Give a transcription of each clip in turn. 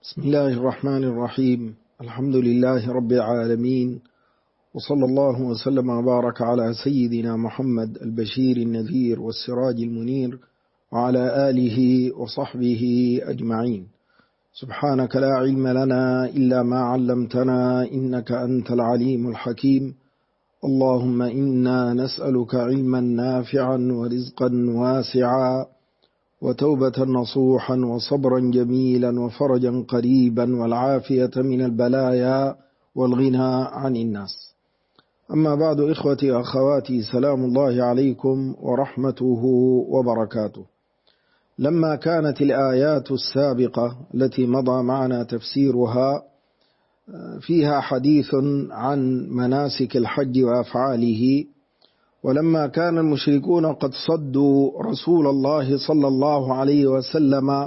بسم الله الرحمن الرحيم. الحمد لله رب العالمين، وصلى الله وسلم وبارك على سيدنا محمد البشير النذير والسراج المنير وعلى آله وصحبه أجمعين. سبحانك لا علم لنا إلا ما علمتنا إنك أنت العليم الحكيم. اللهم إنا نسألك علما نافعا ورزقا واسعا وتوبة نصوحا وصبرا جميلا وفرجا قريبا والعافية من البلايا والغنى عن الناس. أما بعد، إخوتي وأخواتي، سلام الله عليكم ورحمته وبركاته. لما كانت الآيات السابقة التي مضى معنا تفسيرها فيها حديث عن مناسك الحج وأفعاله، ولما كان المشركون قد صدوا رسول الله صلى الله عليه وسلم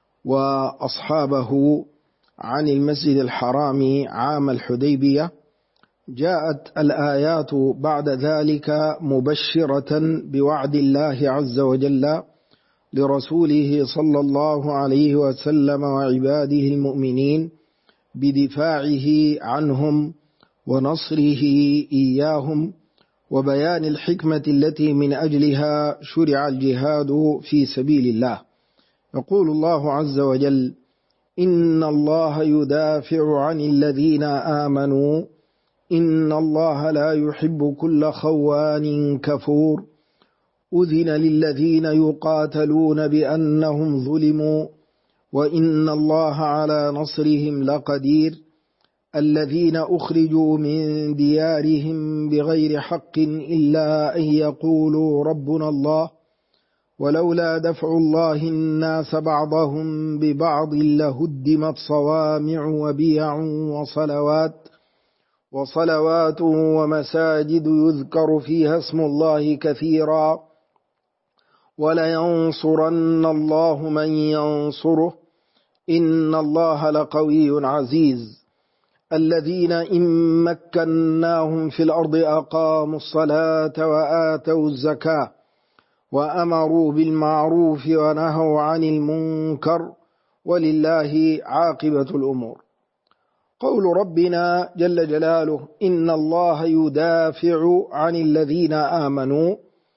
وأصحابه عن المسجد الحرام عام الحديبية، جاءت الآيات بعد ذلك مبشرة بوعد الله عز وجل لرسوله صلى الله عليه وسلم وعباده المؤمنين بدفاعه عنهم ونصره إياهم، وبيان الحكمة التي من أجلها شرع الجهاد في سبيل الله. يقول الله عز وجل: إن الله يدافع عن الذين آمنوا إن الله لا يحب كل خوان كفور أذن للذين يقاتلون بأنهم ظلموا وإن الله على نصرهم لقدير الذين أخرجوا من ديارهم بغير حق إلا أن يقولوا ربنا الله ولولا دفع الله الناس بعضهم ببعض لهدمت صوامع وبيع وصلوات ومساجد يذكر فيها اسم الله كثيرا ولينصرن الله من ينصره إن الله لقوي عزيز الذين إن مكناهم في الأرض أقاموا الصلاة وآتوا الزكاة وأمروا بالمعروف ونهوا عن المنكر ولله عاقبة الأمور. قول ربنا جل جلاله: إن الله يدافع عن الذين آمنوا،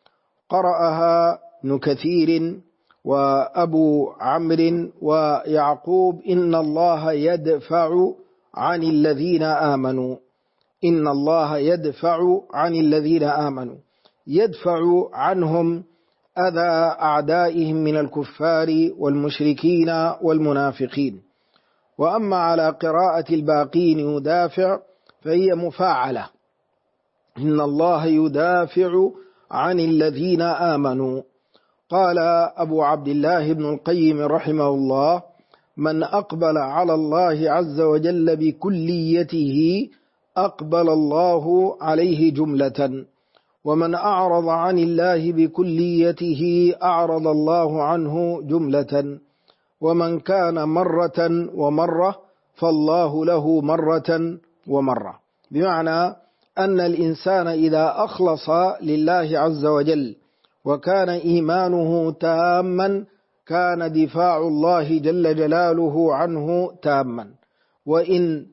قرأها ابن كثير وأبو عمرو ويعقوب: إن الله يدفع عن الذين آمنوا. إن الله يدفع عن الذين آمنوا، يدفع عنهم أذى أعدائهم من الكفار والمشركين والمنافقين. وأما على قراءة الباقين يدافع فهي مفاعلة: إن الله يدافع عن الذين آمنوا. قال أبو عبد الله بن القيم رحمه الله: من أقبل على الله عز وجل بكليته أقبل الله عليه جملة، ومن أعرض عن الله بكليته أعرض الله عنه جملة، ومن كان مرة ومرة فالله له مرة ومرة. بمعنى أن الإنسان إذا أخلص لله عز وجل وكان إيمانه تاما كان دفاع الله جل جلاله عنه تاما، وإن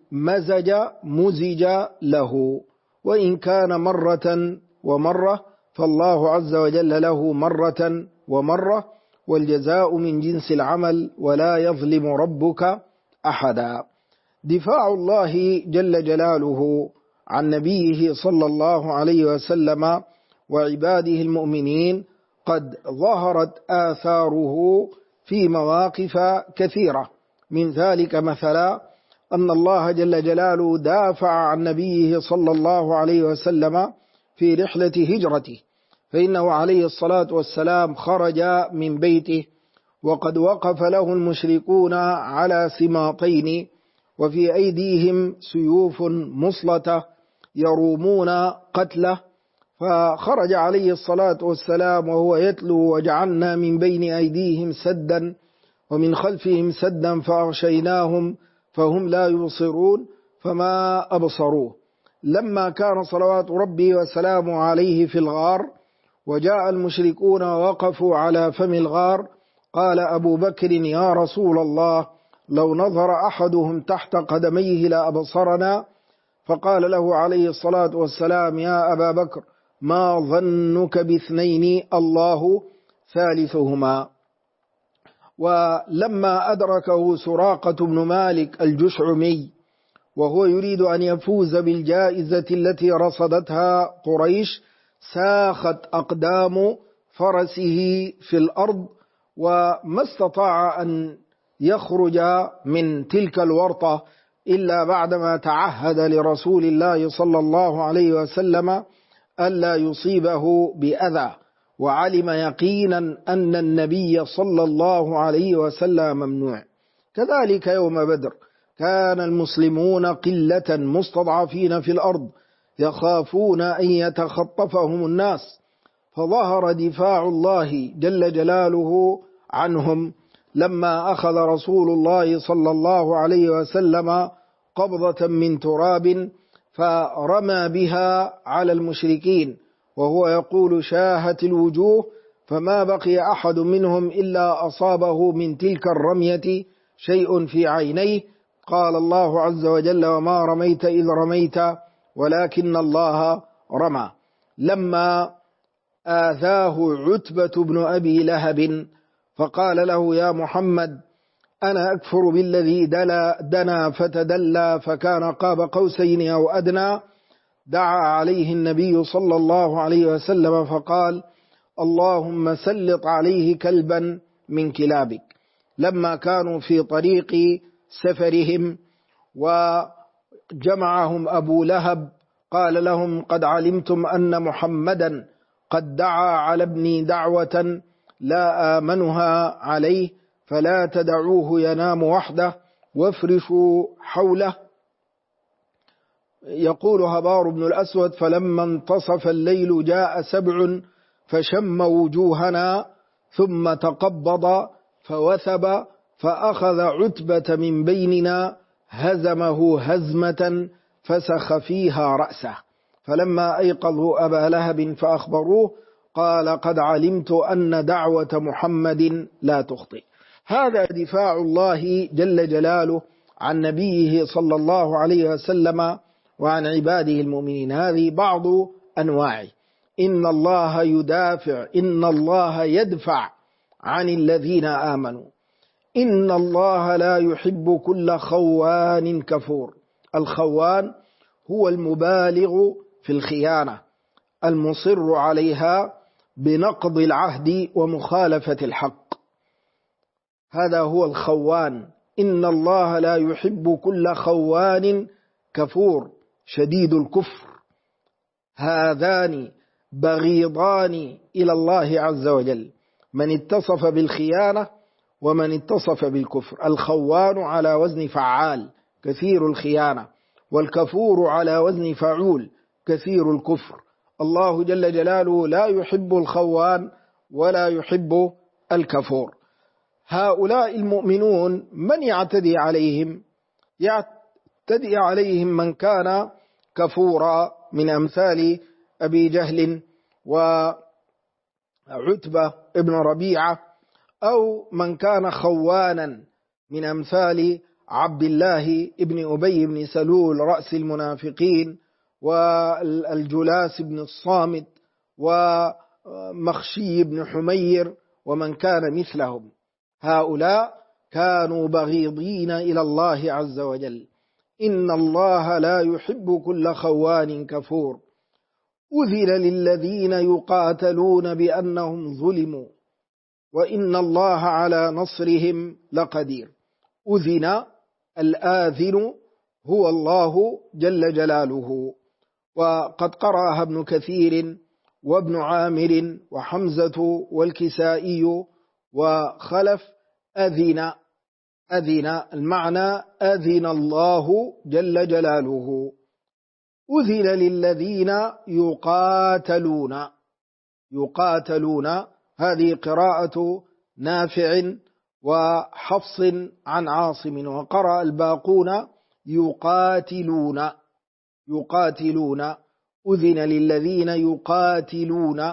مزج له، وإن كان مرة ومرة فالله عز وجل له مرة ومرة، والجزاء من جنس العمل ولا يظلم ربك أحدا. دفاع الله جل جلاله عن نبيه صلى الله عليه وسلم وعباده المؤمنين قد ظهرت آثاره في مواقف كثيرة. من ذلك مثلا أن الله جل جلاله دافع عن نبيه صلى الله عليه وسلم في رحلة هجرته، فإنه عليه الصلاة والسلام خرج من بيته وقد وقف له المشركون على سماطين وفي أيديهم سيوف مصلة يرومون قتله، فخرج عليه الصلاة والسلام وهو يتلو: وجعلنا من بين أيديهم سدا ومن خلفهم سدا فأغشيناهم فهم لا يبصرون فما أبصروه. لما كان صلوات ربي وسلامه عليه في الغار وجاء المشركون ووقفوا على فم الغار، قال أبو بكر: يا رسول الله، لو نظر أحدهم تحت قدميه لأبصرنا. فقال له عليه الصلاة والسلام: يا أبا بكر، ما ظنك باثنين الله ثالثهما. ولما أدركه سراقة بن مالك الجشعمي وهو يريد أن يفوز بالجائزة التي رصدتها قريش، ساخت أقدام فرسه في الأرض، وما استطاع أن يخرج من تلك الورطة إلا بعدما تعهد لرسول الله صلى الله عليه وسلم ألا يصيبه بأذى، وعلم يقينا أن النبي صلى الله عليه وسلم ممنوع. كذلك يوم بدر كان المسلمون قلة مستضعفين في الأرض يخافون أن يتخطفهم الناس، فظهر دفاع الله جل جلاله عنهم لما أخذ رسول الله صلى الله عليه وسلم قبضة من تراب فرمى بها على المشركين، وهو يقول: شاهت الوجوه، فما بقي أحد منهم إلا أصابه من تلك الرمية شيء في عينيه. قال الله عز وجل: وما رميت إذ رميت ولكن الله رمى. لما آذاه عتبة بن أبي لهب فقال له: يا محمد، أنا أكفر بالذي دنا فتدلى فكان قاب قوسين أو أدنى. دعا عليه النبي صلى الله عليه وسلم فقال: اللهم سلط عليه كلبا من كلابك. لما كانوا في طريق سفرهم وجمعهم أبو لهب قال لهم: قد علمتم أن محمدا قد دعا على ابني دعوة لا آمنها عليه، فلا تدعوه ينام وحده وافرشوا حوله. يقول هبار بن الأسود: فلما انتصف الليل جاء سبع فشم وجوهنا ثم تقبض فوثب فأخذ عتبة من بيننا هزمه هزمة فسخ فيها رأسه. فلما أيقظوا أبا لهب فأخبروه قال: قد علمت أن دعوة محمد لا تخطئ. هذا دفاع الله جل جلاله عن نبيه صلى الله عليه وسلم وعن عباده المؤمنين. هذه بعض أنواعه. إن الله يدافع، إن الله يدفع عن الذين آمنوا. إن الله لا يحب كل خوان كفور. الخوان هو المبالغ في الخيانة، المصر عليها بنقض العهد ومخالفة الحق، هذا هو الخوان. إن الله لا يحب كل خوان كفور شديد الكفر. هذان بغيضان إلى الله عز وجل، من اتصف بالخيانة ومن اتصف بالكفر. الخوان على وزن فعال كثير الخيانة، والكفور على وزن فعول كثير الكفر. الله جل جلاله لا يحب الخوان ولا يحب الكفور. هؤلاء المؤمنون من يعتدي عليهم؟ يعتدي عليهم من كان كفورا من أمثال أبي جهل وعتبة ابن ربيعة، أو من كان خوانا من أمثال عبد الله ابن أبي بن سلول رأس المنافقين، والجلاس بن الصامت، ومخشي بن حمير، ومن كان مثلهم. هؤلاء كانوا بغيضين إلى الله عز وجل. إن الله لا يحب كل خوان كفور. أذن للذين يقاتلون بأنهم ظلموا وإن الله على نصرهم لقدير. أذن، الآذن هو الله جل جلاله. وقد قرأها ابن كثير وابن عامر وحمزة والكسائي وخلف أذن. أذن المعنى أذن الله جل جلاله. أذن للذين يقاتلون. يقاتلون هذه قراءة نافع وحفص عن عاصم، وقرأ الباقون يقاتلون. يقاتلون. أذن للذين يقاتلون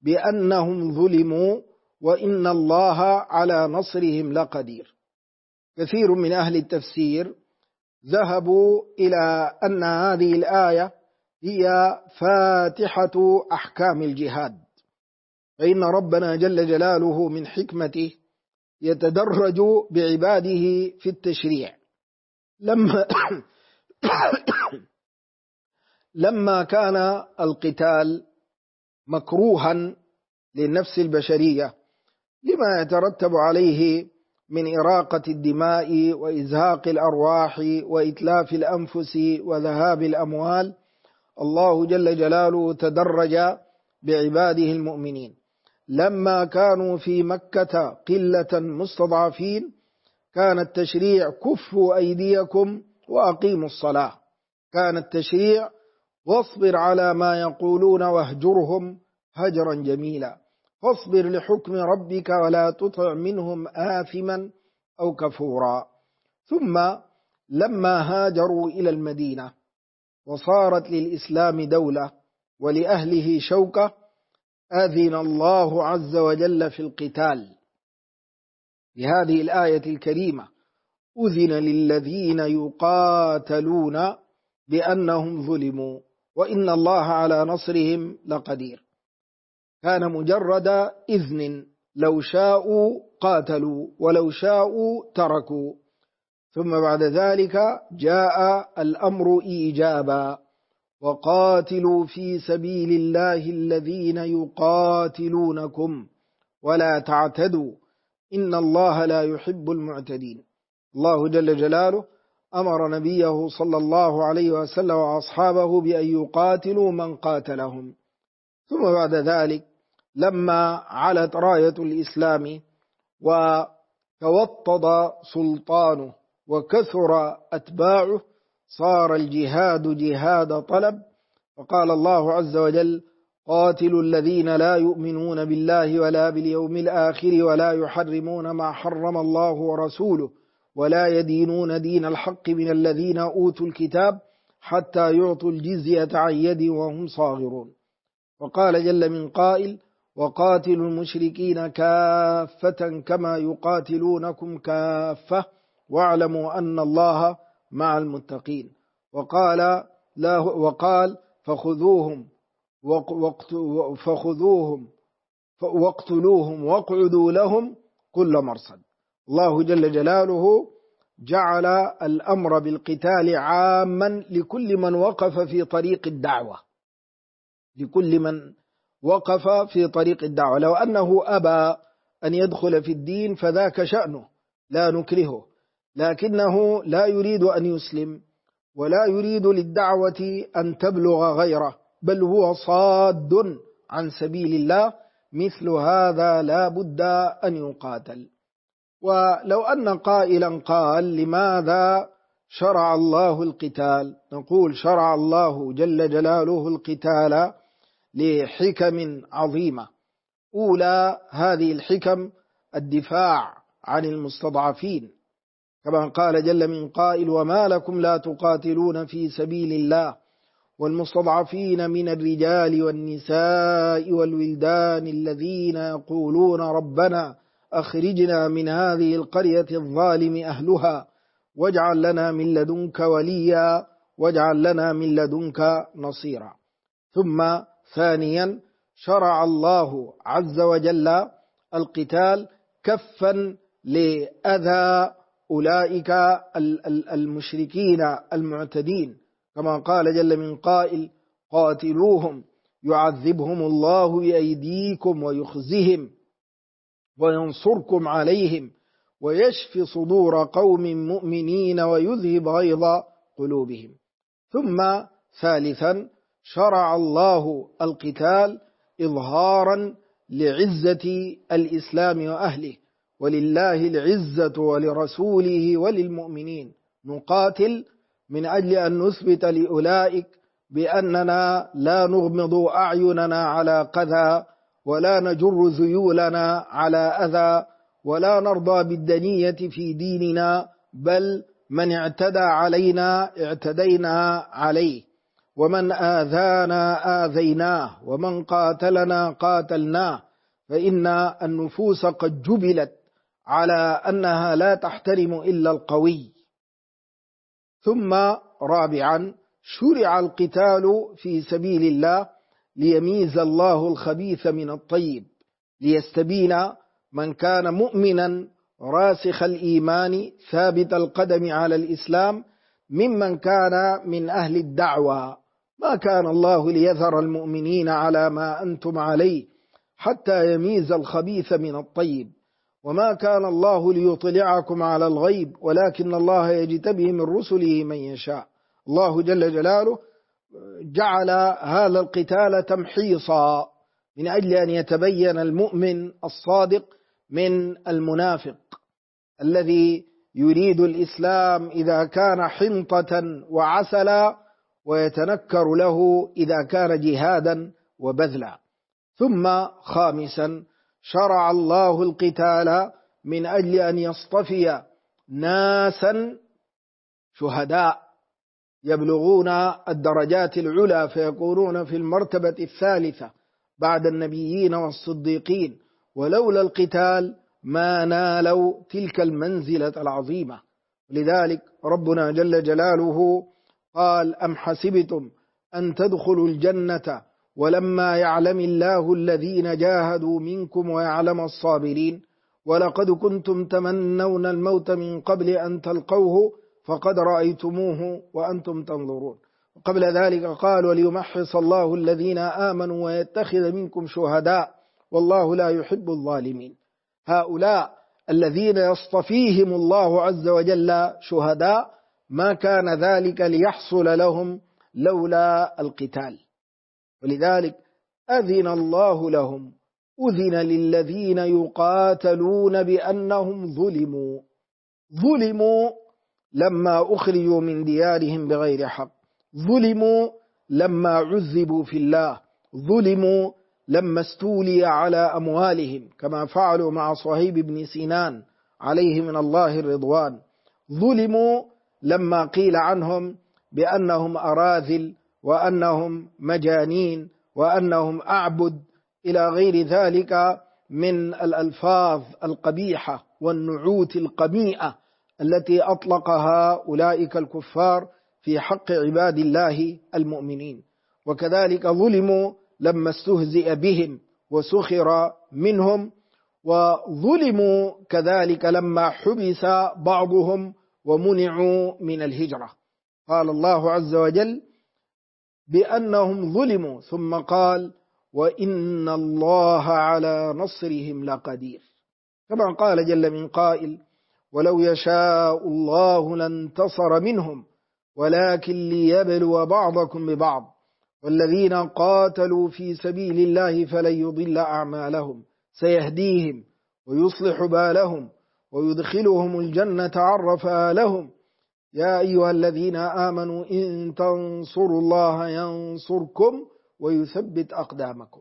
بأنهم ظلموا وإن الله على نصرهم لقدير. كثير من أهل التفسير ذهبوا إلى أن هذه الآية هي فاتحة أحكام الجهاد، فإن ربنا جل جلاله من حكمته يتدرج بعباده في التشريع. لما كان القتال مكروها للنفس البشرية لما يترتب عليه من إراقة الدماء وإزهاق الأرواح وإتلاف الأنفس وذهاب الأموال، الله جل جلاله تدرج بعباده المؤمنين. لما كانوا في مكة قلة مستضعفين كان التشريع كفوا أيديكم وأقيموا الصلاة، كان التشريع واصبر على ما يقولون واهجرهم هجرا جميلا، فاصبر لحكم ربك ولا تطع منهم آثما أو كفورا. ثم لما هاجروا إلى المدينة وصارت للإسلام دولة ولأهله شوكة أذن الله عز وجل في القتال بهذه الآية الكريمة: أذن للذين يقاتلون بأنهم ظلموا وإن الله على نصرهم لقدير. كان مجرد إذن، لو شاءوا قاتلوا ولو شاءوا تركوا، ثم بعد ذلك جاء الأمر إيجابا: وقاتلوا في سبيل الله الذين يقاتلونكم ولا تعتدوا إن الله لا يحب المعتدين. الله جل جلاله أمر نبيه صلى الله عليه وسلم وأصحابه بأن يقاتلوا من قاتلهم. ثم بعد ذلك لما علت راية الإسلام وتوطد سلطانه وكثر أتباعه صار الجهاد جهاد طلب، فقال الله عز وجل: قاتلوا الذين لا يؤمنون بالله ولا باليوم الآخر ولا يحرمون ما حرم الله ورسوله ولا يدينون دين الحق من الذين أوتوا الكتاب حتى يعطوا الجزية عن يد وهم صاغرون. وقال جل من قائل: وقاتلوا المشركين كافة كما يقاتلونكم كافة واعلموا أن الله مع المتقين. وقال فخذوهم واقتلوهم واقعدوا لهم كل مرصد. الله جل جلاله جعل الأمر بالقتال عاما لكل من وقف في طريق الدعوة، لكل من وقف في طريق الدعوة. لو أنه أبى أن يدخل في الدين فذاك شأنه، لا نكرهه، لكنه لا يريد أن يسلم ولا يريد للدعوة أن تبلغ غيره، بل هو صاد عن سبيل الله، مثل هذا لا بد أن يقاتل. ولو أن قائلا قال: لماذا شرع الله القتال؟ نقول: شرع الله جل جلاله القتال لحكم عظيمة. أولى هذه الحكم الدفاع عن المستضعفين، كما قال جل من قائل: وما لكم لا تقاتلون في سبيل الله والمستضعفين من الرجال والنساء والولدان الذين يقولون ربنا أخرجنا من هذه القرية الظالم أهلها واجعل لنا من لدنك وليا واجعل لنا من لدنك نصيرا. ثم ثانيا شرع الله عز وجل القتال كفا لأذى أولئك المشركين المعتدين، كما قال جل من قائل: قاتلوهم يعذبهم الله بأيديكم ويخزهم وينصركم عليهم ويشفي صدور قوم مؤمنين ويذهب غيظ قلوبهم. ثم ثالثا شرع الله القتال إظهارا لعزة الإسلام وأهله، ولله العزة ولرسوله وللمؤمنين. نقاتل من أجل أن نثبت لأولئك بأننا لا نغمض أعيننا على قذى ولا نجر ذيولنا على أذى ولا نرضى بالدنية في ديننا، بل من اعتدى علينا اعتدينا عليه، ومن آذانا آذيناه، ومن قاتلنا قاتلناه، فإن النفوس قد جبلت على أنها لا تحترم إلا القوي. ثم رابعا شرع القتال في سبيل الله ليميز الله الخبيث من الطيب، ليستبين من كان مؤمنا راسخ الإيمان ثابت القدم على الإسلام ممن كان من أهل الدعوة. ما كان الله ليذر المؤمنين على ما أنتم عليه حتى يميز الخبيث من الطيب، وما كان الله ليطلعكم على الغيب ولكن الله يجتبي من رسله من يشاء. الله جل جلاله جعل هذا القتال تمحيصا من أجل أن يتبين المؤمن الصادق من المنافق الذي يريد الإسلام إذا كان حنطة وعسلا، ويتنكر له إذا كان جهادا وبذلا. ثم خامسا شرع الله القتال من أجل أن يصطفي ناسا شهداء يبلغون الدرجات العلى فيكونون في المرتبة الثالثة بعد النبيين والصديقين، ولولا القتال ما نالوا تلك المنزلة العظيمة. لذلك ربنا جل جلاله قال: أم حسبتم أن تدخلوا الجنة ولما يعلم الله الذين جاهدوا منكم ويعلم الصابرين ولقد كنتم تمنون الموت من قبل أن تلقوه فقد رأيتموه وأنتم تنظرون. وقبل ذلك قال: وليمحص الله الذين آمنوا ويتخذ منكم شهداء والله لا يحب الظالمين. هؤلاء الذين يصطفيهم الله عز وجل شهداء ما كان ذلك ليحصل لهم لولا القتال، ولذلك أذن الله لهم، أذن للذين يقاتلون بأنهم ظلموا لما أخرجوا من ديارهم بغير حق، ظلموا لما عذبوا في الله، ظلموا لما استولي على أموالهم كما فعلوا مع صهيب بن سنان عليه من الله الرضوان، ظلموا لما قيل عنهم بأنهم أراذل وأنهم مجانين وأنهم أعبد إلى غير ذلك من الألفاظ القبيحة والنعوت القميئة التي أطلقها أولئك الكفار في حق عباد الله المؤمنين. وكذلك ظلموا لما استهزئ بهم وسخر منهم، وظلموا كذلك لما حبس بعضهم ومنعوا من الهجرة. قال الله عز وجل بأنهم ظلموا ثم قال: وإن الله على نصرهم لقدير، كما قال جل من قائل: ولو يشاء الله لانتصر منهم ولكن ليبلو بعضكم ببعض والذين قاتلوا في سبيل الله فلن يضل أعمالهم سيهديهم ويصلح بالهم ويدخلهم الجنة عرفها لهم يا أيها الذين آمنوا إن تنصروا الله ينصركم ويثبت أقدامكم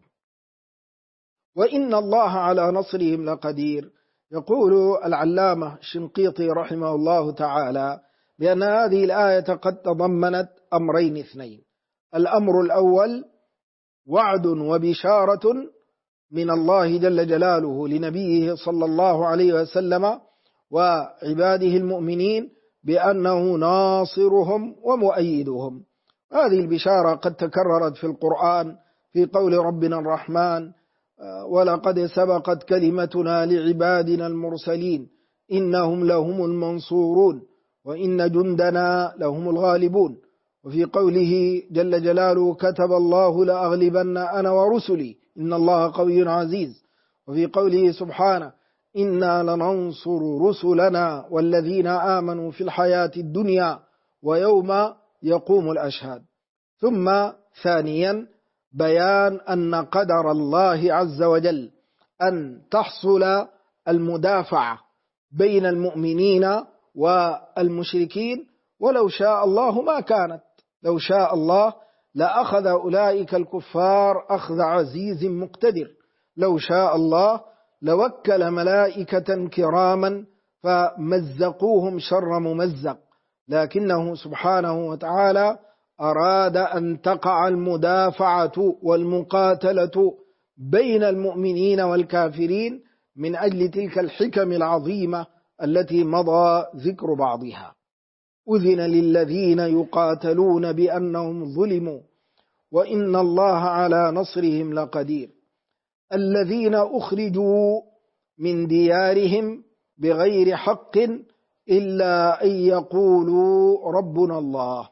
وإن الله على نصرهم لقدير. يقول العلامة الشنقيطي رحمه الله تعالى بأن هذه الآية قد تضمنت أمرين اثنين: الأمر الأول وعد وبشارة من الله جل جلاله لنبيه صلى الله عليه وسلم وعباده المؤمنين بأنه ناصرهم ومؤيدهم. هذه البشارة قد تكررت في القرآن في قول ربنا الرحمن: ولقد سبقت كلمتنا لعبادنا المرسلين إنهم لهم المنصورون وإن جندنا لهم الغالبون. وفي قوله جل جلاله: كتب الله لأغلبن أنا ورسلي إن الله قوي عزيز. وفي قوله سبحانه: إنا لننصر رسلنا والذين آمنوا في الحياة الدنيا ويوم يقوم الأشهاد. ثم ثانيا بيان أن قدر الله عز وجل أن تحصل المدافعة بين المؤمنين والمشركين، ولو شاء الله ما كانت، لو شاء الله لأخذ أولئك الكفار أخذ عزيز مقتدر، لو شاء الله لوكل ملائكة كراما فمزقوهم شر ممزق، لكنه سبحانه وتعالى أراد أن تقع المدافعة والمقاتلة بين المؤمنين والكافرين من أجل تلك الحكم العظيمة التي مضى ذكر بعضها. أذن للذين يقاتلون بأنهم ظلموا وإن الله على نصرهم لقدير. الذين أخرجوا من ديارهم بغير حق إلا أن يقولوا ربنا الله.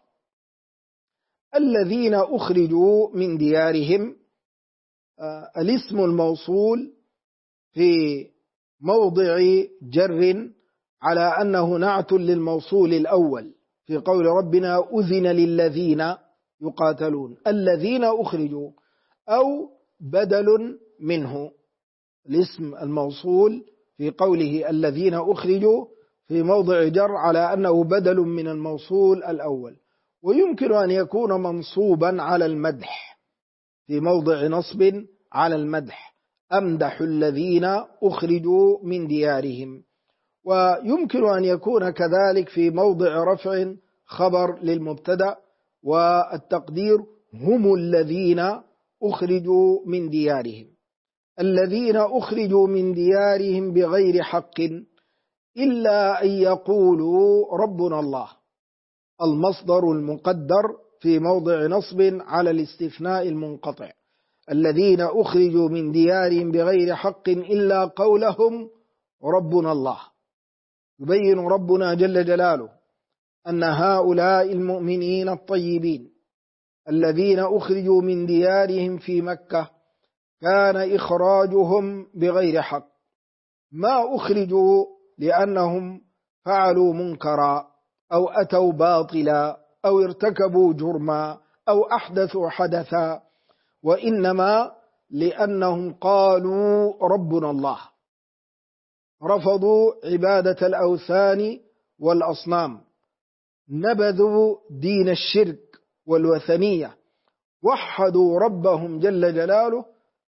الذين أخرجوا من ديارهم الاسم الموصول في موضع جر على أنه نعت للموصول الأول في قول ربنا أذن للذين يقاتلون. الذين أخرجوا أو بدل منه الاسم الموصول في قوله الذين أخرجوا في موضع جر على أنه بدل من الموصول الأول، ويمكن أن يكون منصوبا على المدح في موضع نصب على المدح، أمدح الذين أخرجوا من ديارهم. ويمكن أن يكون كذلك في موضع رفع خبر للمبتدأ، والتقدير هم الذين أخرجوا من ديارهم. الذين أخرجوا من ديارهم بغير حق إلا أن يقولوا ربنا الله. المصدر المقدر في موضع نصب على الاستثناء المنقطع. الذين أخرجوا من ديارهم بغير حق إلا قولهم ربنا الله. يبين ربنا جل جلاله أن هؤلاء المؤمنين الطيبين الذين أخرجوا من ديارهم في مكة كان إخراجهم بغير حق، ما أخرجوا لأنهم فعلوا منكرا أو أتوا باطلا أو ارتكبوا جرما أو أحدثوا حدثا، وإنما لأنهم قالوا ربنا الله. رفضوا عبادة الأوثان والأصنام، نبذوا دين الشرك والوثنية، وحدوا ربهم جل جلاله،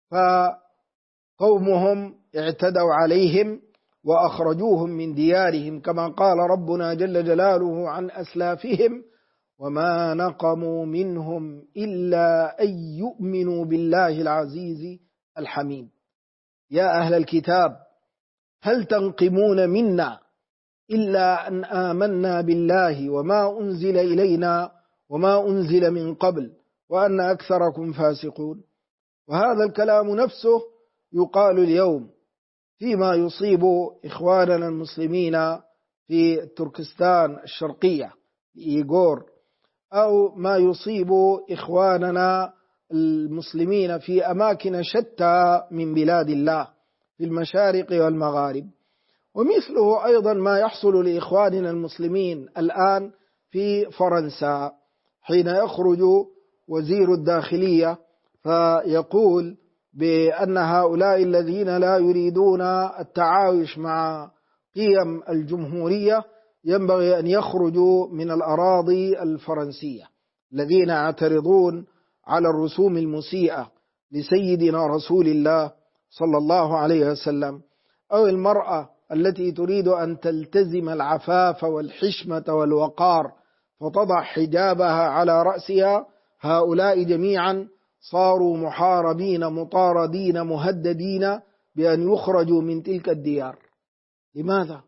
فقومهم اعتدوا عليهم وأخرجوهم من ديارهم كما قال ربنا جل جلاله عن أسلافهم وما نقموا منهم إلا أن يؤمنوا بالله العزيز الحميد. يا أهل الكتاب هل تنقمون منا إلا أن آمنا بالله وما أنزل إلينا وما أنزل من قبل وأن أكثركم فاسقون. وهذا الكلام نفسه يقال اليوم فيما يصيب إخواننا المسلمين في تركستان الشرقية إيغور، أو ما يصيب إخواننا المسلمين في أماكن شتى من بلاد الله في المشارق والمغارب. ومثله أيضا ما يحصل لإخواننا المسلمين الآن في فرنسا، حين يخرج وزير الداخلية فيقول بأن هؤلاء الذين لا يريدون التعايش مع قيم الجمهورية ينبغي أن يخرجوا من الأراضي الفرنسية، الذين يعترضون على الرسوم المسيئة لسيدنا رسول الله صلى الله عليه وسلم، أو المرأة التي تريد أن تلتزم العفاف والحشمة والوقار فتضع حجابها على رأسها. هؤلاء جميعا صاروا محاربين مطاردين مهددين بأن يخرجوا من تلك الديار. لماذا؟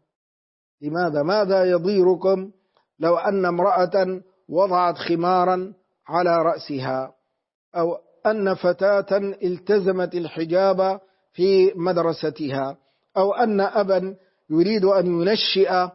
ماذا يضيركم لو أن امرأة وضعت خمارا على رأسها، أو أن فتاة التزمت الحجاب في مدرستها، أو أن أبا يريد أن ينشئ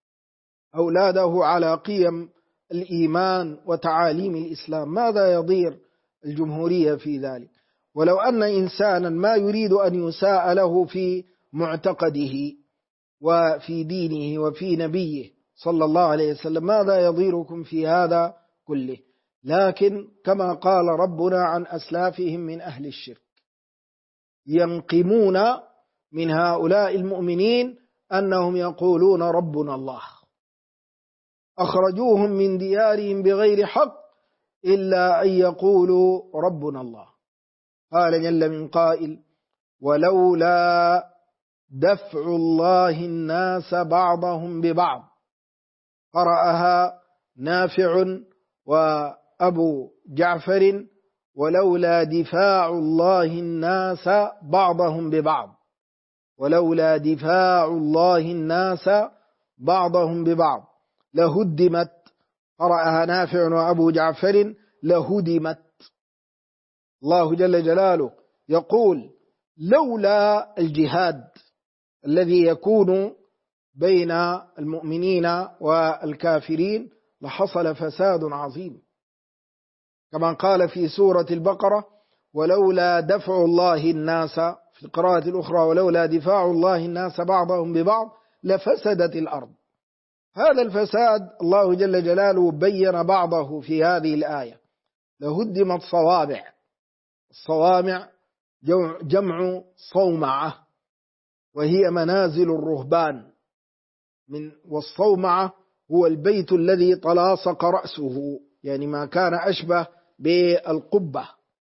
أولاده على قيم الإيمان وتعاليم الإسلام؟ ماذا يضير الجمهورية في ذلك؟ ولو أن إنسانا ما يريد أن يساء له في معتقده وفي دينه وفي نبيه صلى الله عليه وسلم، ماذا يضيركم في هذا كله؟ لكن كما قال ربنا عن أسلافهم من أهل الشرك ينقمون من هؤلاء المؤمنين أنهم يقولون ربنا الله. أخرجوهم من ديارهم بغير حق إلا أن يقولوا ربنا الله. قال جل من قائل ولولا دفع الله الناس بعضهم ببعض. قرأها نافع وأبو جعفر ولولا دفاع الله الناس بعضهم ببعض. ولولا دفاع الله الناس بعضهم ببعض لهدمت، قرأها نافع وأبو جعفر لهدمت. الله جل جلاله يقول لولا الجهاد الذي يكون بين المؤمنين والكافرين لحصل فساد عظيم، كما قال في سورة البقرة ولولا دفع الله الناس، في القراءة الأخرى ولولا دفاع الله الناس بعضهم ببعض لفسدت الأرض. هذا الفساد الله جل جلاله بين بعضه في هذه الآية، لهدمت صوامع. الصوامع جمع صومعة، وهي منازل الرهبان، والصومعة هو البيت الذي تلاصق رأسه، يعني ما كان أشبه بالقبة.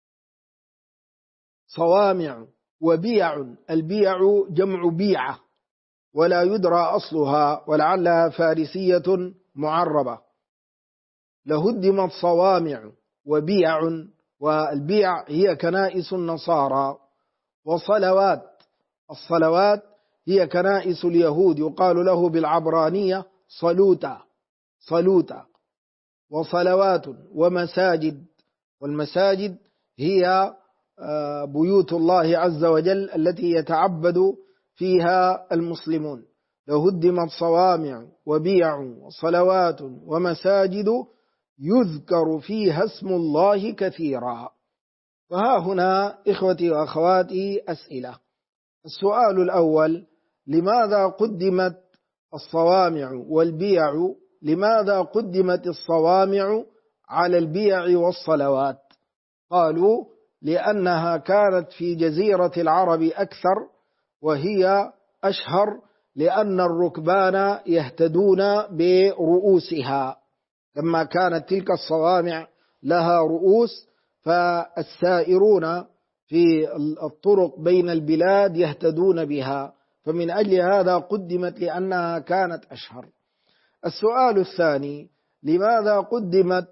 صوامع وبيع، البيع جمع بيعة ولا يدرى أصلها ولعلها فارسية معربة. لهدمت صوامع وبيع، والبيع هي كنائس النصارى، وصلوات، الصلوات هي كنائس اليهود، يقال له بالعبرانية صلوتا. وصلوات ومساجد، والمساجد هي بيوت الله عز وجل التي يتعبد فيها المسلمون. لهدمت صوامع وبيع وصلوات ومساجد يذكر فيها اسم الله كثيرا. فها هنا إخوتي وأخواتي أسئلة. السؤال الأول: لماذا قدمت الصوامع والبيع؟ لماذا قدمت الصوامع على البيع والصلوات؟ قالوا لأنها كانت في جزيرة العرب أكثر، وهي أشهر لأن الركبان يهتدون برؤوسها. لما كانت تلك الصوامع لها رؤوس، فالسائرون في الطرق بين البلاد يهتدون بها، فمن أجل هذا قدمت لأنها كانت أشهر. السؤال الثاني: لماذا قدمت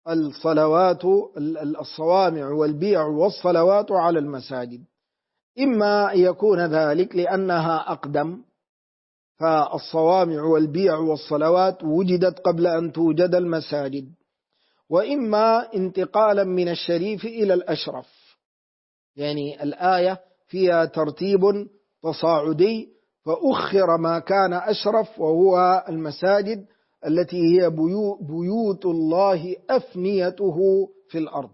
الصوامع والبيع والصلوات على المساجد؟ إما يكون ذلك لأنها أقدم، فالصوامع والبيع والصلوات وجدت قبل أن توجد المساجد، وإما انتقالا من الشريف إلى الأشرف، يعني الآية فيها ترتيب تصاعدي، فأخر ما كان أشرف وهو المساجد التي هي بيوت الله أفنيته في الأرض.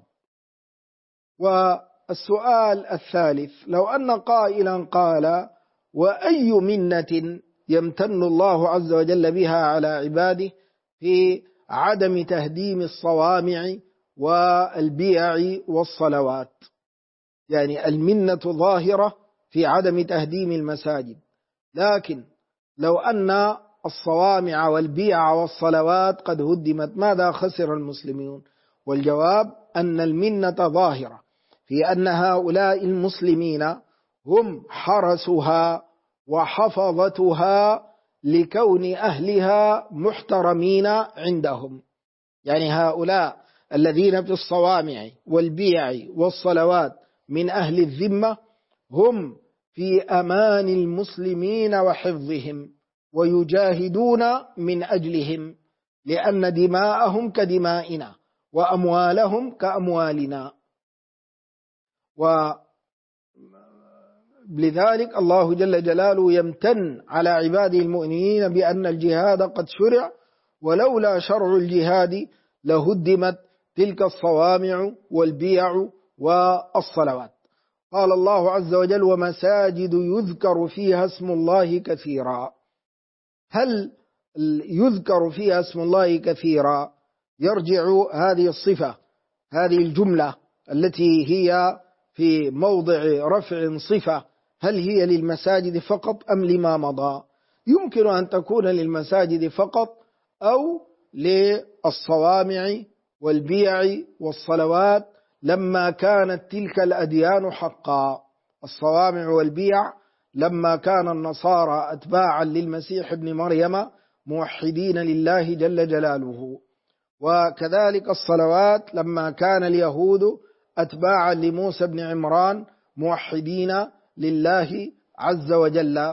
والسؤال الثالث: لو أن قائلا قال: وأي منة يمتن الله عز وجل بها على عباده في عدم تهديم الصوامع والبيع والصلوات؟ يعني المنة ظاهرة في عدم تهديم المساجد، لكن لو أن الصوامع والبيع والصلوات قد هدمت ماذا خسر المسلمون؟ والجواب أن المنة ظاهرة في أن هؤلاء المسلمين هم حرسها وحفظتها لكون أهلها محترمين عندهم. يعني هؤلاء الذين في الصوامع والبيع والصلوات من أهل الذمة هم في أمان المسلمين وحفظهم، ويجاهدون من أجلهم، لأن دماءهم كدمائنا وأموالهم كأموالنا. ولذلك الله جل جلاله يمتن على عباده المؤمنين بأن الجهاد قد شرع، ولولا شرع الجهاد لهدمت تلك الصوامع والبيع والصلوات. قال الله عز وجل: ومساجد يذكر فيها اسم الله كثيرا. هل يذكر فيها اسم الله كثيرا يرجع هذه الصفة، هذه الجملة التي هي في موضع رفع صفة، هل هي للمساجد فقط أم لما مضى؟ يمكن أن تكون للمساجد فقط أو للصوامع والبيع والصلوات لما كانت تلك الأديان حقا. الصوامع والبيع لما كان النصارى أتباعا للمسيح ابن مريم موحدين لله جل جلاله، وكذلك الصلوات لما كان اليهود أتباعا لموسى بن عمران موحدين لله عز وجل.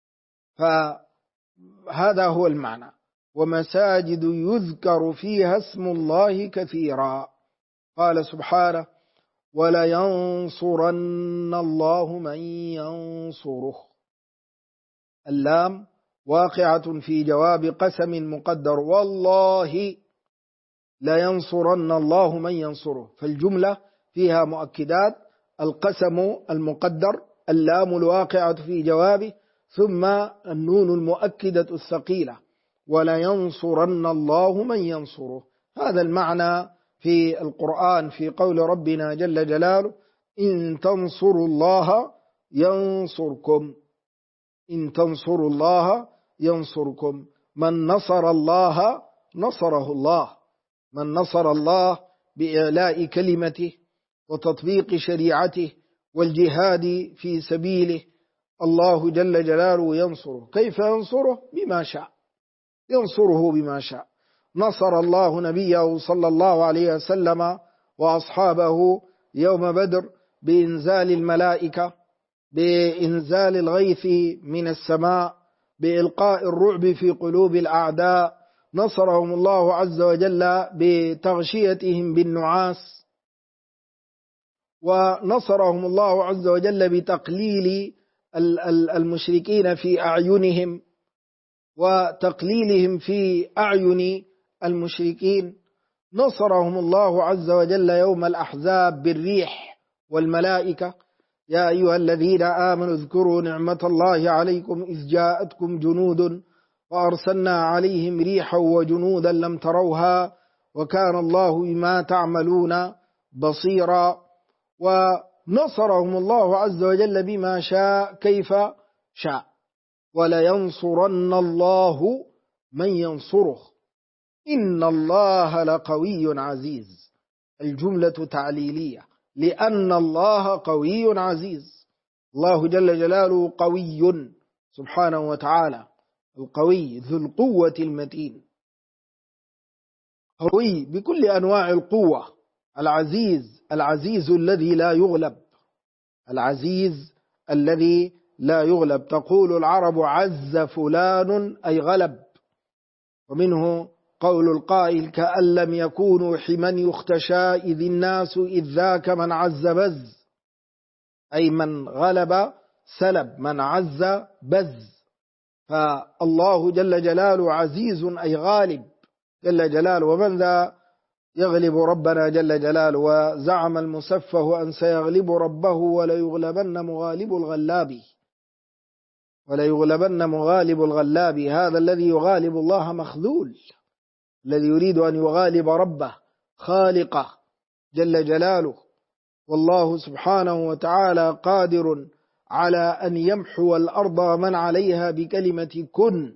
فهذا هو المعنى. ومساجد يذكر فيها اسم الله كثيرا. قال سبحانه ولينصرن الله من ينصره. اللام واقعة في جواب قسم مقدر، والله لينصرن الله من ينصره، فالجملة فيها مؤكدات: القسم المقدر، اللام الواقعة في جوابه، ثم النون المؤكدة الثقيلة، ولينصرن الله من ينصره. هذا المعنى في القرآن في قول ربنا جل جلاله: إن تنصروا الله ينصركم، إن تنصروا الله ينصركم. من نصر الله نصره الله، من نصر الله بإعلاء كلمته وتطبيق شريعته والجهاد في سبيله، الله جل جلاله ينصره. كيف ينصره؟ بما شاء، ينصره بما شاء. نصر الله نبيه صلى الله عليه وسلم وأصحابه يوم بدر بإنزال الملائكة، بإنزال الغيث من السماء، بإلقاء الرعب في قلوب الأعداء. نصرهم الله عز وجل بتغشيتهم بالنعاس، ونصرهم الله عز وجل بتقليل المشركين في أعينهم وتقليلهم في أعين المشركين. نصرهم الله عز وجل يوم الأحزاب بالريح والملائكة: يا أيها الذين آمنوا اذكروا نعمة الله عليكم إذ جاءتكم جنود وأرسلنا عليهم ريحا وجنودا لم تروها وكان الله بما تعملون بصيرا. ونصرهم الله عز وجل بما شاء كيف شاء. ولينصرن الله من ينصره إن الله لقوي عزيز. الجملة تعليلية، لأن الله قوي عزيز. الله جل جلاله قوي سبحانه وتعالى، القوي ذو القوة المتين، قوي بكل أنواع القوة. العزيز، العزيز الذي لا يغلب، العزيز الذي لا يغلب. تقول العرب عز فلان أي غلب، ومنه قول القائل: كأن لم يكونوا حمن يختشى إذ الناس إذ ذاك من عز بز، أي من غلب سلب، من عز بز. فالله جل جلاله عزيز أي غالب جل جلاله. ومن ذا يغلب ربنا جل جلاله؟ وزعم المسفه أن سيغلب ربه وليغلبن مغالب الغلاب، وليغلبن مغالب الغلاب. هذا الذي يغالب الله مخذول، الذي يريد أن يغالب ربه خالقه جل جلاله. والله سبحانه وتعالى قادر على أن يمحو الأرض من عليها بكلمة كن.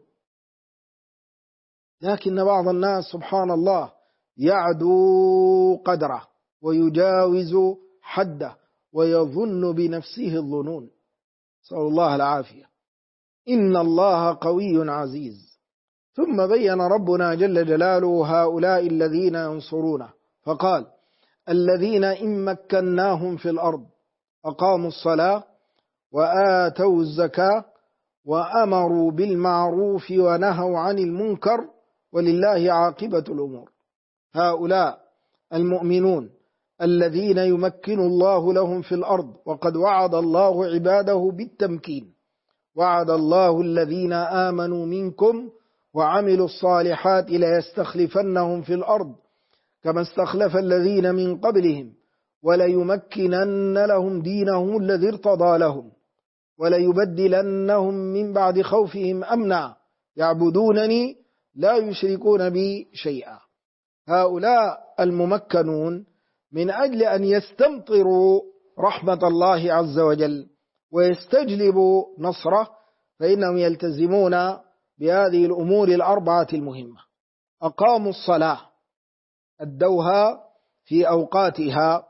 لكن بعض الناس سبحان الله يعدو قدره ويجاوز حده ويظن بنفسه الظنون، نسأل الله العافية. إن الله قوي عزيز. ثم بين ربنا جل جلاله هؤلاء الذين ينصرونه، فقال: الذين إن مكناهم في الأرض أقاموا الصلاة وآتوا الزكاة وأمروا بالمعروف ونهوا عن المنكر ولله عاقبة الأمور. هؤلاء المؤمنون الذين يمكن الله لهم في الأرض، وقد وعد الله عباده بالتمكين. وعد الله الذين آمنوا منكم وعملوا الصالحات ليستخلفنهم في الأرض كما استخلف الذين من قبلهم وليمكنن لهم دينهم الذي ارتضى لهم وليبدلنهم من بعد خوفهم أمنا يعبدونني لا يشركون بي شيئا. هؤلاء الممكنون من أجل أن يستمطروا رحمة الله عز وجل ويستجلبوا نصره، فإنهم يلتزمون بهذه الأمور الأربعة المهمة. أقاموا الصلاة، أدوها في أوقاتها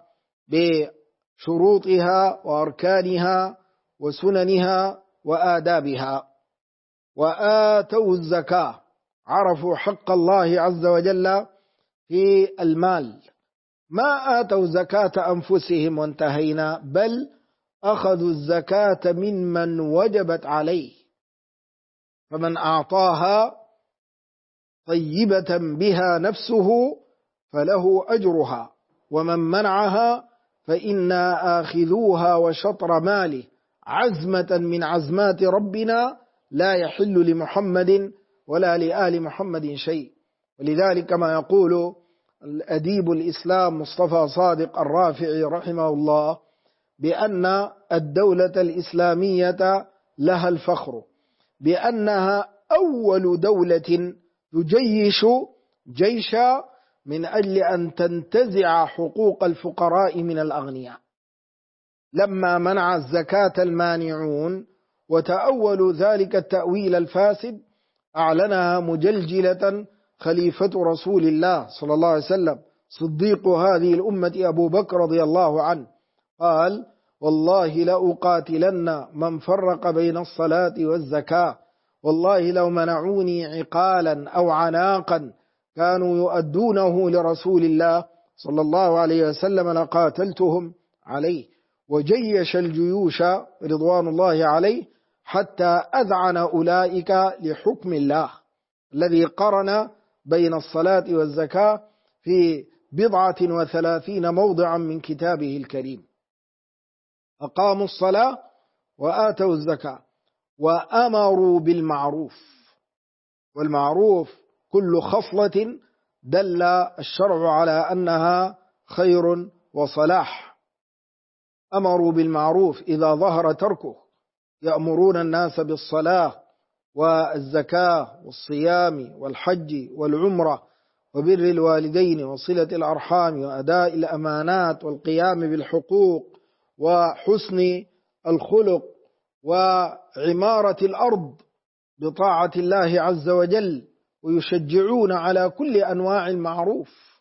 بشروطها وأركانها وسننها وآدابها. وآتوا الزكاة، عرفوا حق الله عز وجل في المال. ما آتوا زكاة أنفسهم وانتهينا، بل أخذوا الزكاة ممن وجبت عليه، فمن أعطاها طيبة بها نفسه فله أجرها، ومن منعها فإنا آخذوها وشطر ماله عزمة من عزمات ربنا لا يحل لمحمد ولا لآل محمد شيء. ولذلك كما يقول الأديب الإسلام مصطفى صادق الرافعي رحمه الله بأن الدولة الإسلامية لها الفخر بأنها أول دولة تجيش جيشا من أجل أن تنتزع حقوق الفقراء من الأغنياء. لما منع الزكاة المانعون وتأولوا ذلك التأويل الفاسد أعلنها مجلجلة خليفة رسول الله صلى الله عليه وسلم صديق هذه الأمة أبو بكر رضي الله عنه، قال: والله لأقاتلن من فرق بين الصلاة والزكاة، والله لو منعوني عقالا أو عناقا كانوا يؤدونه لرسول الله صلى الله عليه وسلم لقاتلتهم عليه. وجيش الجيوش رضوان الله عليه حتى أذعن أولئك لحكم الله الذي قرن بين الصلاة والزكاة في 37 موضعا من كتابه الكريم. أقاموا الصلاة وآتوا الزكاة وأمروا بالمعروف، والمعروف كل خصلة دل الشرع على أنها خير وصلاح. أمروا بالمعروف إذا ظهر تركه، يأمرون الناس بالصلاة والزكاة والصيام والحج والعمرة وبر الوالدين وصلة الأرحام وأداء الأمانات والقيام بالحقوق وحسن الخلق وعمارة الأرض بطاعة الله عز وجل، ويشجعون على كل أنواع المعروف.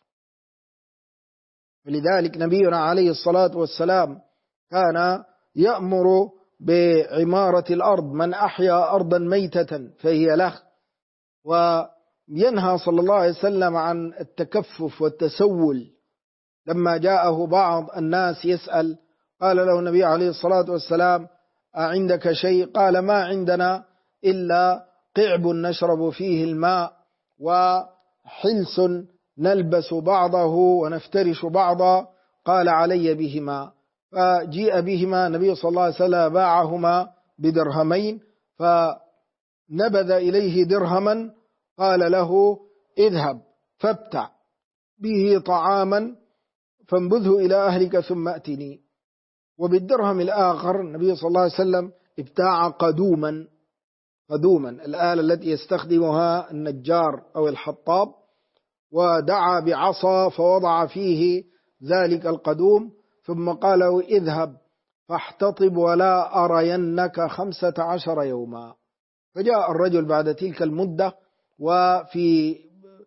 ولذلك نبينا عليه الصلاة والسلام كان يأمر بعمارة الأرض، من أحيا أرضا ميتة فهي له، وينهى صلى الله عليه وسلم عن التكفف والتسول. لما جاءه بعض الناس يسأل قال له النبي عليه الصلاة والسلام: أعندك شيء؟ قال: ما عندنا إلا قعب نشرب فيه الماء وحلس نلبس بعضه ونفترش بعضا. قال: علي بهما. فجيء بهما النبي صلى الله عليه وسلم باعهما بدرهمين، فنبذ إليه درهما قال له: اذهب فابتع به طعاما فانبذه إلى أهلك ثم أتني. وبالدرهم الآخر النبي صلى الله عليه وسلم ابتاع قدوما، الآلة التي يستخدمها النجار أو الحطاب، ودعا بعصا فوضع فيه ذلك القدوم، ثم قال له: اذهب فاحتطب ولا أرينك 15 يوما. فجاء الرجل بعد تلك المدة وفي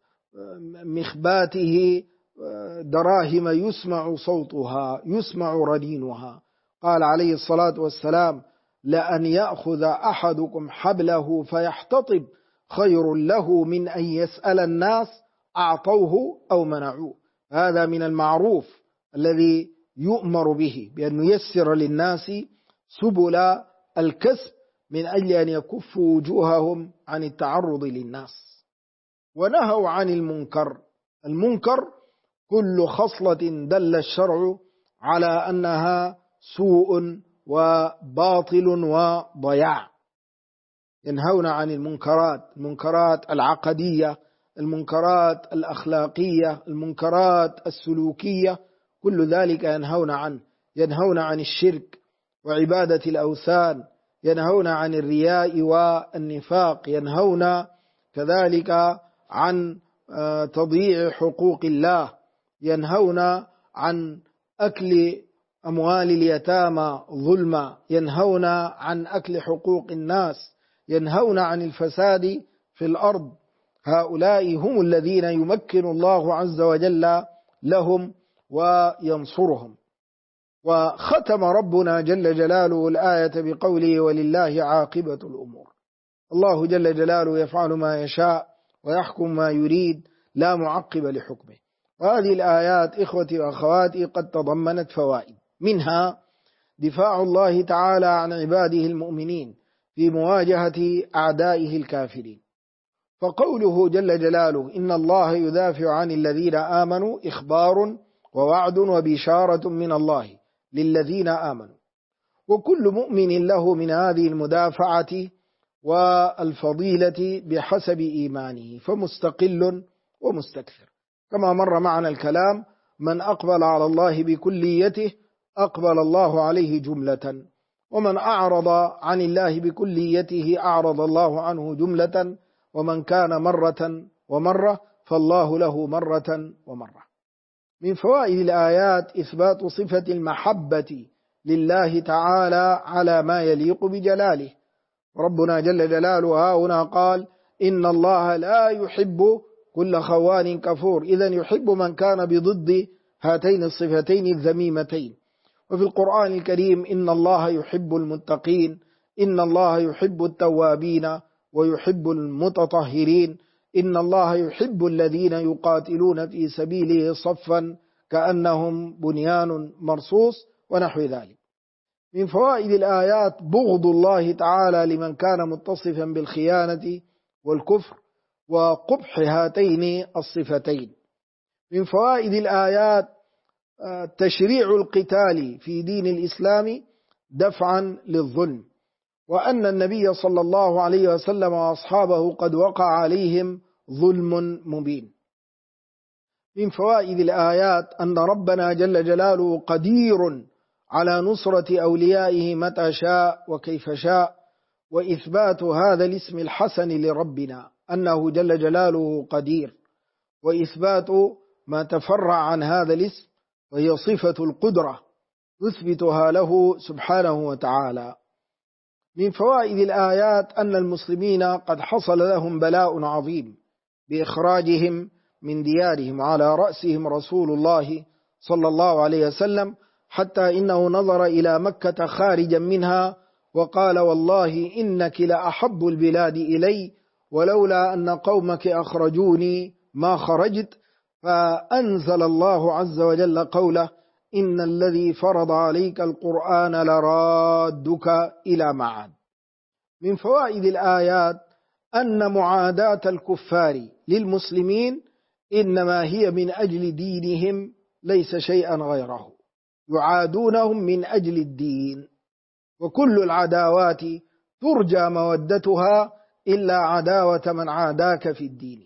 مخباته دراهم يسمع صوتها، يسمع ردينها. قال عليه الصلاة والسلام: لأن يأخذ أحدكم حبله فيحتطب خير له من أن يسأل الناس أعطوه أو منعوه. هذا من المعروف الذي يؤمر به، بأن ييسر للناس سبل الكسب من أجل أن يكفوا وجوههم عن التعرض للناس. ونهوا عن المنكر كل خصلة دل الشرع على أنها سوء وباطل وضياع. ينهون عن المنكرات العقدية، المنكرات الأخلاقية، المنكرات السلوكية، كل ذلك ينهون عنه. ينهون عن الشرك وعبادة الأوثان، ينهون عن الرياء والنفاق، ينهون كذلك عن تضييع حقوق الله، ينهون عن أكل أموال اليتامى ظلما، ينهون عن أكل حقوق الناس، ينهون عن الفساد في الأرض. هؤلاء هم الذين يمكن الله عز وجل لهم وينصرهم. وختم ربنا جل جلاله الآية بقوله: ولله عاقبة الأمور. الله جل جلاله يفعل ما يشاء ويحكم ما يريد، لا معقب لحكمه. وهذه الآيات إخوتي وأخواتي قد تضمنت فوائد، منها دفاع الله تعالى عن عباده المؤمنين في مواجهة أعدائه الكافرين. فقوله جل جلاله إن الله يدافع عن الذين آمنوا إخبار ووعد وبشارة من الله للذين آمنوا، وكل مؤمن له من هذه المدافعة والفضيلة بحسب إيمانه، فمستقل ومستكثر. كما مر معنا الكلام: من أقبل على الله بكليته أقبل الله عليه جملة، ومن أعرض عن الله بكليته أعرض الله عنه جملة، ومن كان مرة ومرة فالله له مرة ومرة. من فوائد الآيات إثبات صفة المحبة لله تعالى على ما يليق بجلاله. ربنا جل جلاله هنا قال إن الله لا يحب كل خوان كفور، إذن يحب من كان بضد هاتين الصفتين الذميمتين. وفي القرآن الكريم إن الله يحب المتقين، إن الله يحب التوابين ويحب المتطهرين، إن الله يحب الذين يقاتلون في سبيله صفا كأنهم بنيان مرصوص ونحو ذلك. من فوائد الآيات بغض الله تعالى لمن كان متصفا بالخيانة والكفر وقبح هاتين الصفتين. من فوائد الآيات تشريع القتال في دين الإسلام دفعا للظلم، وأن النبي صلى الله عليه وسلم وأصحابه قد وقع عليهم ظلم مبين. من فوائد الآيات أن ربنا جل جلاله قدير على نصرة أوليائه متى شاء وكيف شاء، وإثبات هذا الاسم الحسن لربنا أنه جل جلاله قدير، وإثبات ما تفرع عن هذا الاسم وهي صفة القدرة يثبتها له سبحانه وتعالى. من فوائد الآيات أن المسلمين قد حصل لهم بلاء عظيم بإخراجهم من ديارهم، على رأسهم رسول الله صلى الله عليه وسلم، حتى إنه نظر إلى مكة خارجا منها وقال والله إنك لأحب البلاد إلي، ولولا أن قومك أخرجوني ما خرجت. فأنزل الله عز وجل قوله إن الذي فرض عليك القرآن لرادك إلى معاد. من فوائد الآيات أن معاداة الكفار للمسلمين إنما هي من أجل دينهم ليس شيئا غيره، يعادونهم من أجل الدين، وكل العداوات ترجى مودتها إلا عداوة من عاداك في الدين.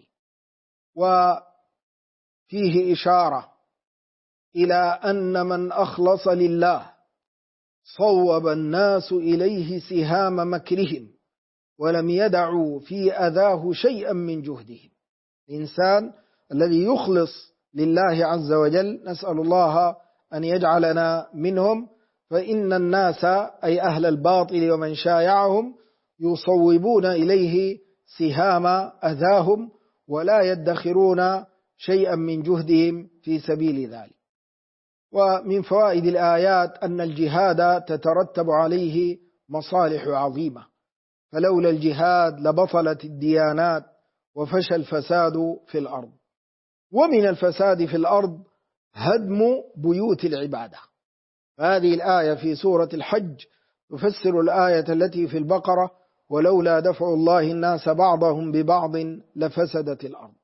وفيه إشارة إلى أن من أخلص لله صوب الناس إليه سهام مكرهم ولم يدعوا في أذاه شيئا من جهدهم. الإنسان الذي يخلص لله عز وجل نسأل الله أن يجعلنا منهم، فإن الناس أي أهل الباطل ومن شايعهم يصوبون إليه سهام أذاهم ولا يدخرون شيئا من جهدهم في سبيل ذلك. ومن فوائد الآيات أن الجهاد تترتب عليه مصالح عظيمة، فلولا الجهاد لبطلت الديانات وفشى الفساد في الأرض. ومن الفساد في الأرض هدم بيوت العبادة. هذه الآية في سورة الحج تفسر الآية التي في البقرة ولولا دفع الله الناس بعضهم ببعض لفسدت الأرض.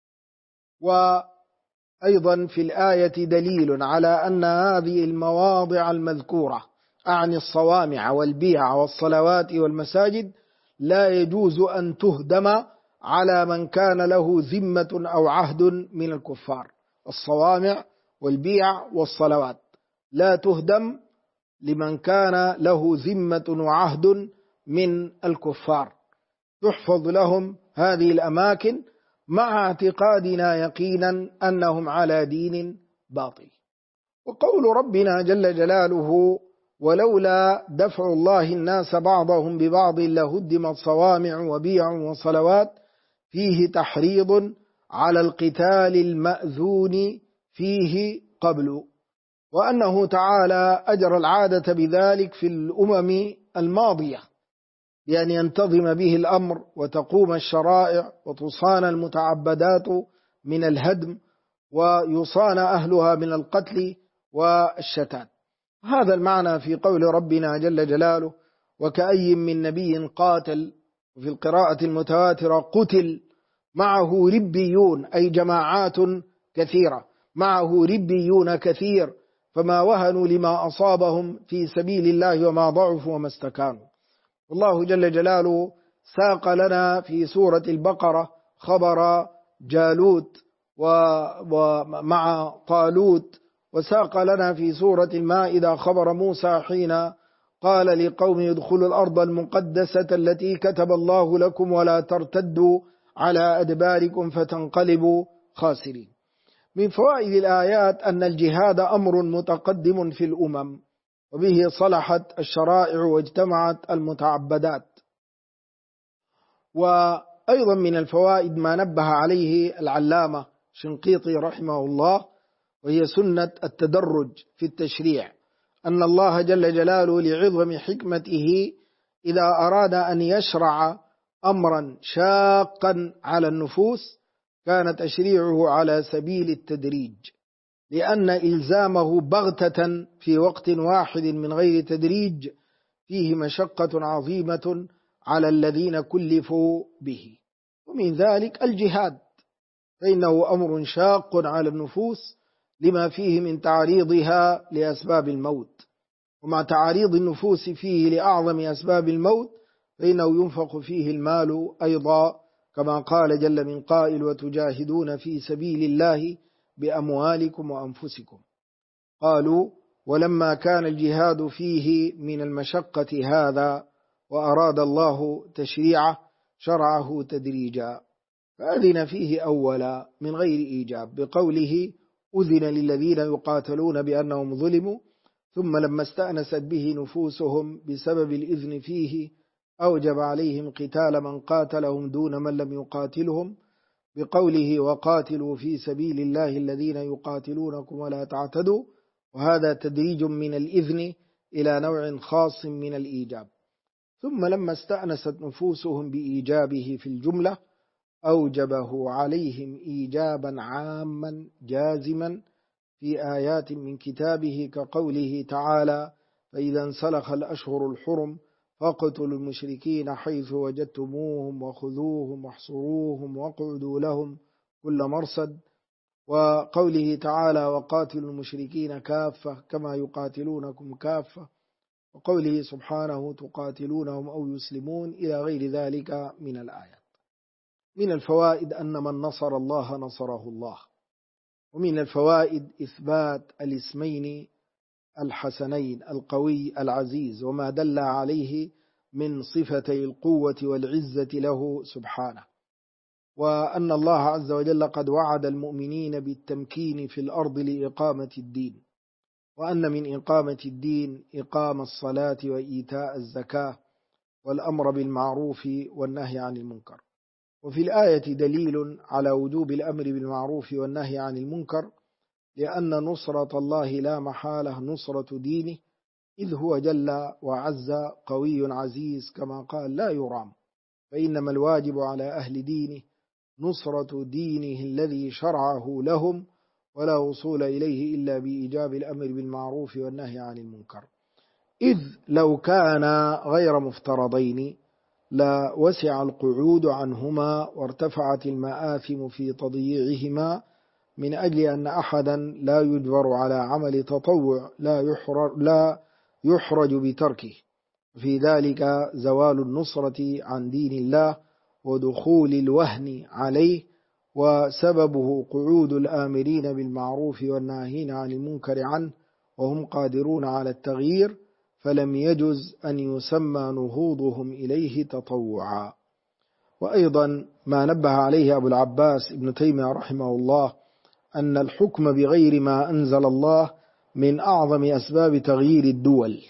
وأيضا في الآية دليل على أن هذه المواضع المذكورة أعني الصوامع والبيع والصلوات والمساجد لا يجوز أن تهدم على من كان له ذمة أو عهد من الكفار. الصوامع والبيع والصلوات لا تهدم لمن كان له ذمة وعهد من الكفار، تحفظ لهم هذه الأماكن مع اعتقادنا يقينا أنهم على دين باطل. وقول ربنا جل جلاله ولولا دفع الله الناس بعضهم ببعض لهدمت صوامع وبيع وصلوات فيه تحريض على القتال المأذون فيه قبل، وأنه تعالى أجرى العادة بذلك في الأمم الماضية بأن ينتظم به الأمر وتقوم الشرائع وتصان المتعبدات من الهدم ويصان أهلها من القتل والشتات. هذا المعنى في قول ربنا جل جلاله: وكأي من نبي قاتل، وفي القراءة المتواترة قتل معه ربيون، أي جماعات كثيرة، معه ربيون كثير، فما وهنوا لما أصابهم في سبيل الله وما ضعفوا وما استكانوا. والله جل جلاله ساق لنا في سورة البقرة خبر جالوت ومع طالوت، وساق لنا في سورة المائدة خبر موسى حين قال لقوم ادخلوا الأرض المقدسة التي كتب الله لكم ولا ترتدوا على أدباركم فتنقلبوا خاسرين. من فوائد الآيات أن الجهاد أمر متقدم في الأمم، وبه صلحت الشرائع واجتمعت المتعبدات. وأيضا من الفوائد ما نبه عليه العلامة شنقيطي رحمه الله، وهي سنة التدرج في التشريع، أن الله جل جلاله لعظم حكمته إذا أراد أن يشرع أمرا شاقا على النفوس كان تشريعه على سبيل التدريج، لأن إلزامه بغتة في وقت واحد من غير تدريج فيه مشقة عظيمة على الذين كلفوا به. ومن ذلك الجهاد، فإنه أمر شاق على النفوس لما فيه من تعريضها لأسباب الموت، ومع تعريض النفوس فيه لأعظم أسباب الموت فإنه ينفق فيه المال أيضا، كما قال جل من قائل: وتجاهدون في سبيل الله بأموالكم وأنفسكم. قالوا: ولما كان الجهاد فيه من المشقة هذا وأراد الله تشريعه شرعه تدريجا، فأذن فيه أولا من غير إيجاب بقوله: أذن للذين يقاتلون بأنهم ظلموا، ثم لما استأنست به نفوسهم بسبب الإذن فيه أوجب عليهم قتال من قاتلهم دون من لم يقاتلهم بقوله: وقاتلوا في سبيل الله الذين يقاتلونكم ولا تعتدوا. وهذا تدريج من الإذن إلى نوع خاص من الإيجاب. ثم لما استأنست نفوسهم بإيجابه في الجملة أوجبه عليهم إيجابا عاما جازما في آيات من كتابه، كقوله تعالى: فإذا انسلخ الأشهر الحرم فاقتلوا المشركين حيث وجدتموهم وخذوهم واحصروهم واقعدوا لهم كل مرصد، وقوله تعالى: وقاتلوا المشركين كافة كما يقاتلونكم كافة، وقوله سبحانه: تقاتلونهم أو يسلمون، إلى غير ذلك من الآيات. من الفوائد أن من نصر الله نصره الله. ومن الفوائد إثبات الاسمين الحسنين القوي العزيز وما دل عليه من صفتي القوة والعزة له سبحانه، وأن الله عز وجل قد وعد المؤمنين بالتمكين في الأرض لإقامة الدين، وأن من إقامة الدين إقام الصلاة وإيتاء الزكاة والأمر بالمعروف والنهي عن المنكر. وفي الآية دليل على وجوب الأمر بالمعروف والنهي عن المنكر، لأن نصرة الله لا محالة نصرة دينه، إذ هو جل وعز قوي عزيز كما قال: لا يرام. فإنما الواجب على أهل دينه نصرة دينه الذي شرعه لهم، ولا وصول إليه إلا بإيجاب الأمر بالمعروف والنهي عن المنكر. إذ لو كان غير مفترضين لا وسع القعود عنهما وارتفعت المآثم في تضييعهما، من أجل أن أحدا لا يجبر على عمل تطوع لا يحرج بتركه، في ذلك زوال النصرة عن دين الله ودخول الوهن عليه، وسببه قعود الآمرين بالمعروف والناهين عن المنكر عنه وهم قادرون على التغيير، فلم يجز أن يسمى نهوضهم إليه تطوعا. وأيضا ما نبه عليه أبو العباس ابن تيمية رحمه الله أن الحكم بغير ما أنزل الله من أعظم أسباب تغيير الدول،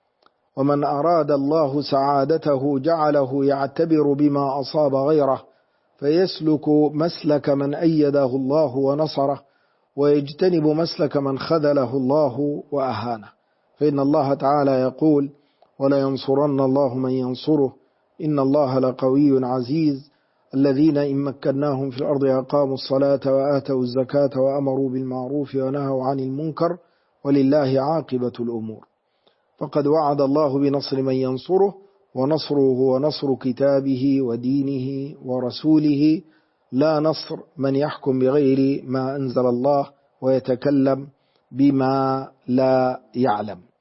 ومن أراد الله سعادته جعله يعتبر بما أصاب غيره فيسلك مسلك من أيده الله ونصره، ويجتنب مسلك من خذله الله وأهانه. فإن الله تعالى يقول: ولا ينصرن الله من ينصره إن الله لقوي عزيز، الذين إن مكناهم في الأرض أقاموا الصلاة وآتوا الزكاة وأمروا بالمعروف ونهوا عن المنكر ولله عاقبة الأمور. فقد وعد الله بنصر من ينصره، ونصره هو نصر كتابه ودينه ورسوله، لا نصر من يحكم بغير ما أنزل الله ويتكلم بما لا يعلم.